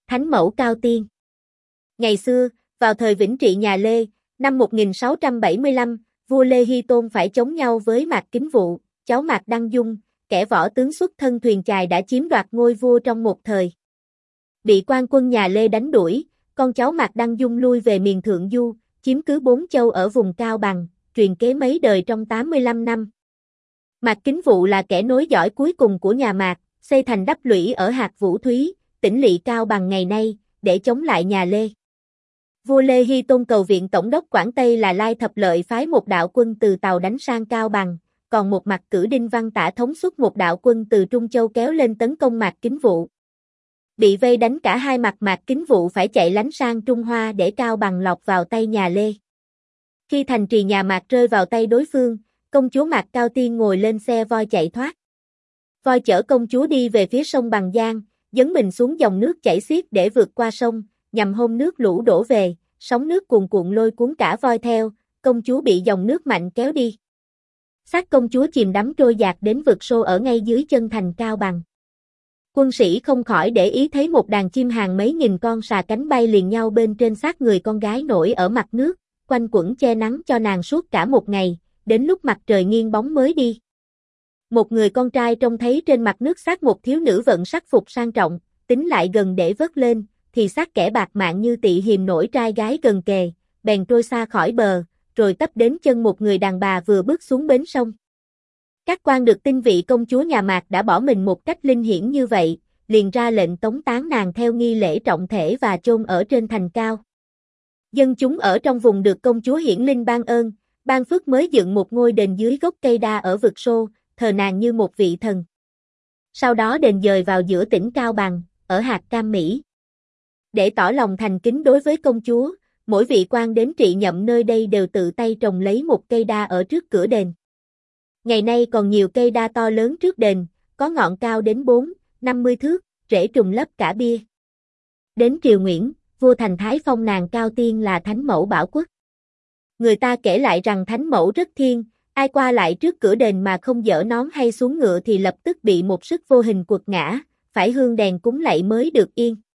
Thánh mẫu Cao Tiên. Ngày xưa, vào thời Vĩnh Trị nhà Lê, năm 1675, vua Lê Hy Tôn phải chống nhau với Mạc Kính Vụ, cháu Mạc Đăng Dung, kẻ võ tướng xuất thân thuyền chài đã chiếm đoạt ngôi vua trong một thời. Bị quan quân nhà Lê đánh đuổi, con cháu Mạc Đăng Dung lui về miền Thượng Du, chiếm cứ 4 châu ở vùng Cao Bằng, truyền kế mấy đời trong 85 năm. Mạc Kính Vụ là kẻ nối dõi cuối cùng của nhà Mạc, xây thành đắp lũy ở hạt Vũ Thúy, tỉnh lỵ Cao Bằng ngày nay, để chống lại nhà Lê. Vua Lê Hy Tôn cầu viện tổng đốc Quảng Tây là Lai Thập Lợi phái một đạo quân từ Tàu đánh sang Cao Bằng, còn một mặt cử Đinh Văn Tả thống suất một đạo quân từ Trung Châu kéo lên tấn công Mạc Kính Vụ. Bị vây đánh cả hai mặt, Mạc Kính Vụ phải chạy lánh sang Trung Hoa để Cao Bằng lọt vào tay nhà Lê. Khi thành trì nhà Mạc rơi vào tay đối phương, công chúa Mạc Cao Tiên ngồi lên xe voi chạy thoát. Voi chở công chúa đi về phía sông Bằng Giang, dấn mình xuống dòng nước chảy xiết để vượt qua sông, nhằm hôm nước lũ đổ về, sóng nước cuồn cuộn lôi cuốn cả voi theo, công chúa bị dòng nước mạnh kéo đi. Xác công chúa chìm đắm trôi dạt đến vực sâu ở ngay dưới chân thành Cao Bằng. Quân sĩ không khỏi để ý thấy một đàn chim hàng mấy nghìn con xà cánh bay liền nhau bên trên xác người con gái nổi ở mặt nước, quanh quẩn che nắng cho nàng suốt cả một ngày, đến lúc mặt trời nghiêng bóng mới đi. Một người con trai trông thấy trên mặt nước xác một thiếu nữ vận sắc phục sang trọng, tính lại gần để vớt lên, thì xác kẻ bạc mạng như tị hiềm nổi trai gái gần kề, bèn trôi xa khỏi bờ, rồi tấp đến chân một người đàn bà vừa bước xuống bến sông. Các quan được tin vị công chúa nhà Mạc đã bỏ mình một cách linh hiển như vậy, liền ra lệnh tống táng nàng theo nghi lễ trọng thể và chôn ở trên thành cao. Dân chúng ở trong vùng được công chúa hiển linh ban ơn, ban phước mới dựng một ngôi đền dưới gốc cây đa ở vực sô, thờ nàng như một vị thần. Sau đó đền dời vào giữa tỉnh Cao Bằng, ở hạt Cam Mỹ. Để tỏ lòng thành kính đối với công chúa, mỗi vị quan đến trị nhậm nơi đây đều tự tay trồng lấy một cây đa ở trước cửa đền. Ngày nay còn nhiều cây đa to lớn trước đền, có ngọn cao đến 4-50 thước, rễ trùm lấp cả bia. Đến triều Nguyễn, vua Thành Thái phong nàng Cao Tiên là Thánh Mẫu Bảo Quốc. Người ta kể lại rằng Thánh Mẫu rất thiêng, ai qua lại trước cửa đền mà không dỡ nón hay xuống ngựa thì lập tức bị một sức vô hình quật ngã, phải hương đèn cúng lạy mới được yên.